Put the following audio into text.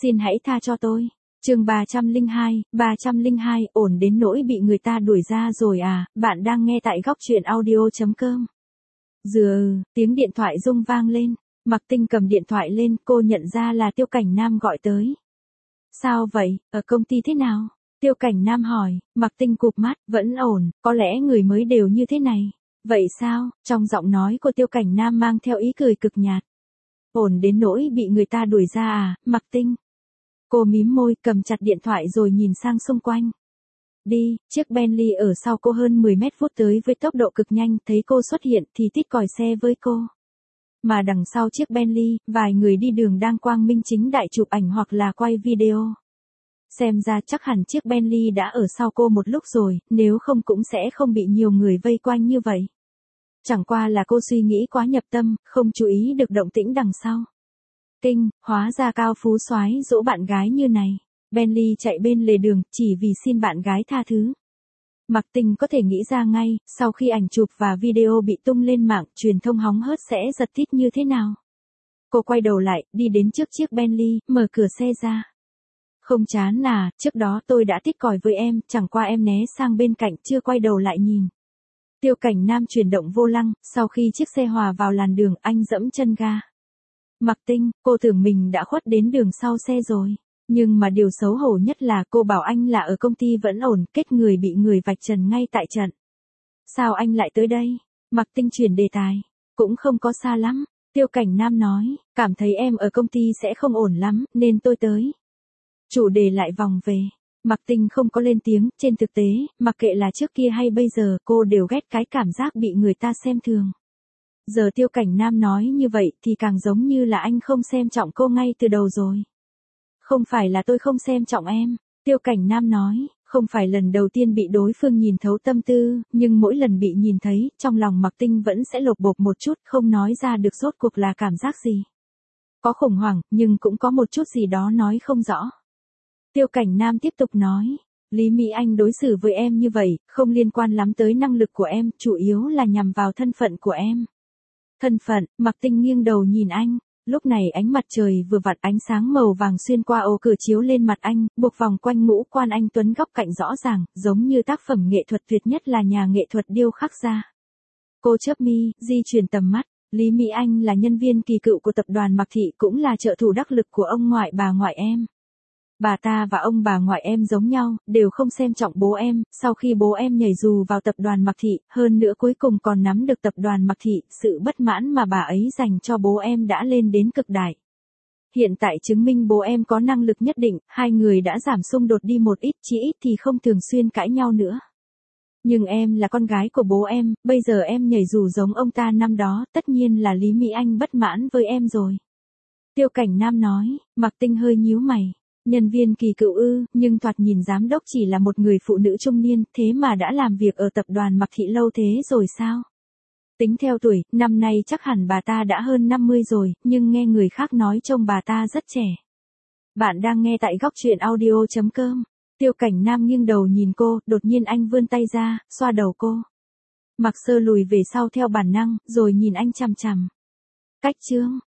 Xin hãy tha cho tôi. Chương 302, ổn đến nỗi bị người ta đuổi ra rồi à, bạn đang nghe tại góc truyện audio.com. Tiếng điện thoại rung vang lên, Mạc Tinh cầm điện thoại lên, cô nhận ra là Tiêu Cảnh Nam gọi tới. Sao vậy, ở công ty thế nào? Tiêu Cảnh Nam hỏi, Mạc Tinh cụp mắt, vẫn ổn, có lẽ người mới đều như thế này. Vậy sao? Trong giọng nói của Tiêu Cảnh Nam mang theo ý cười cực nhạt. Ổn đến nỗi bị người ta đuổi ra à, Mạc Tinh? Cô mím môi, cầm chặt điện thoại rồi nhìn sang xung quanh. Đi, chiếc Bentley ở sau cô hơn 10 mét vút tới với tốc độ cực nhanh, thấy cô xuất hiện thì tít còi xe với cô. Mà đằng sau chiếc Bentley, vài người đi đường đang quang minh chính đại chụp ảnh hoặc là quay video. Xem ra chắc hẳn chiếc Bentley đã ở sau cô một lúc rồi, nếu không cũng sẽ không bị nhiều người vây quanh như vậy. Chẳng qua là cô suy nghĩ quá nhập tâm, không chú ý được động tĩnh đằng sau. Kinh, hóa ra cao phú soái dỗ bạn gái như này. Bentley chạy bên lề đường, chỉ vì xin bạn gái tha thứ. Mạc Tinh có thể nghĩ ra ngay, sau khi ảnh chụp và video bị tung lên mạng, truyền thông hóng hớt sẽ giật tít như thế nào. Cô quay đầu lại, đi đến trước chiếc Bentley, mở cửa xe ra. Không chán à, trước đó tôi đã tít còi với em, chẳng qua em né sang bên cạnh, chưa quay đầu lại nhìn. Tiêu Cảnh Nam chuyển động vô lăng, sau khi chiếc xe hòa vào làn đường, anh giẫm chân ga. Mạc Tinh, cô tưởng mình đã khuất đến đường sau xe rồi. Nhưng mà điều xấu hổ nhất là cô bảo anh là ở công ty vẫn ổn, kết người bị người vạch trần ngay tại trận. Sao anh lại tới đây? Mạc Tinh chuyển đề tài. Cũng không có xa lắm. Tiêu Cảnh Nam nói, cảm thấy em ở công ty sẽ không ổn lắm, nên tôi tới. Chủ đề lại vòng về. Mạc Tinh không có lên tiếng, trên thực tế, mặc kệ là trước kia hay bây giờ, cô đều ghét cái cảm giác bị người ta xem thường. Giờ Tiêu Cảnh Nam nói như vậy thì càng giống như là anh không xem trọng cô ngay từ đầu rồi. Không phải là tôi không xem trọng em, Tiêu Cảnh Nam nói, không phải lần đầu tiên bị đối phương nhìn thấu tâm tư, nhưng mỗi lần bị nhìn thấy, trong lòng Mạc Tinh vẫn sẽ lột bột một chút, không nói ra được rốt cuộc là cảm giác gì. Có khủng hoảng, nhưng cũng có một chút gì đó nói không rõ. Tiêu Cảnh Nam tiếp tục nói, Lý Mỹ Anh đối xử với em như vậy, không liên quan lắm tới năng lực của em, chủ yếu là nhằm vào thân phận của em. Thân phận, Mạc Tinh nghiêng đầu nhìn anh. Lúc này ánh mặt trời vừa vặn, ánh sáng màu vàng xuyên qua ô cửa chiếu lên mặt anh, buộc vòng quanh ngũ quan anh tuấn góc cạnh rõ ràng, giống như tác phẩm nghệ thuật tuyệt nhất là nhà nghệ thuật điêu khắc ra. Cô chớp mi, di chuyển tầm mắt. Lý Mỹ Anh là nhân viên kỳ cựu của tập đoàn Mạc Thị, cũng là trợ thủ đắc lực của ông ngoại bà ngoại em. Bà ta và ông bà ngoại em giống nhau, đều không xem trọng bố em, sau khi bố em nhảy dù vào tập đoàn Mạc Thị, hơn nữa cuối cùng còn nắm được tập đoàn Mạc Thị, sự bất mãn mà bà ấy dành cho bố em đã lên đến cực đại. Hiện tại chứng minh bố em có năng lực nhất định, hai người đã giảm xung đột đi một ít, chỉ ít thì không thường xuyên cãi nhau nữa. Nhưng em là con gái của bố em, bây giờ em nhảy dù giống ông ta năm đó, tất nhiên là Lý Mỹ Anh bất mãn với em rồi. Tiêu Cảnh Nam nói, Mạc Tinh hơi nhíu mày. Nhân viên kỳ cựu ư, nhưng thoạt nhìn giám đốc chỉ là một người phụ nữ trung niên, thế mà đã làm việc ở tập đoàn Mạc Thị lâu thế rồi sao? Tính theo tuổi, năm nay chắc hẳn bà ta đã hơn 50 rồi, nhưng nghe người khác nói trông bà ta rất trẻ. Bạn đang nghe tại góc truyện audio.com. Tiêu Cảnh Nam nghiêng đầu nhìn cô, đột nhiên anh vươn tay ra, xoa đầu cô. Mạc Sơ lùi về sau theo bản năng, rồi nhìn anh chằm chằm. Cách chương,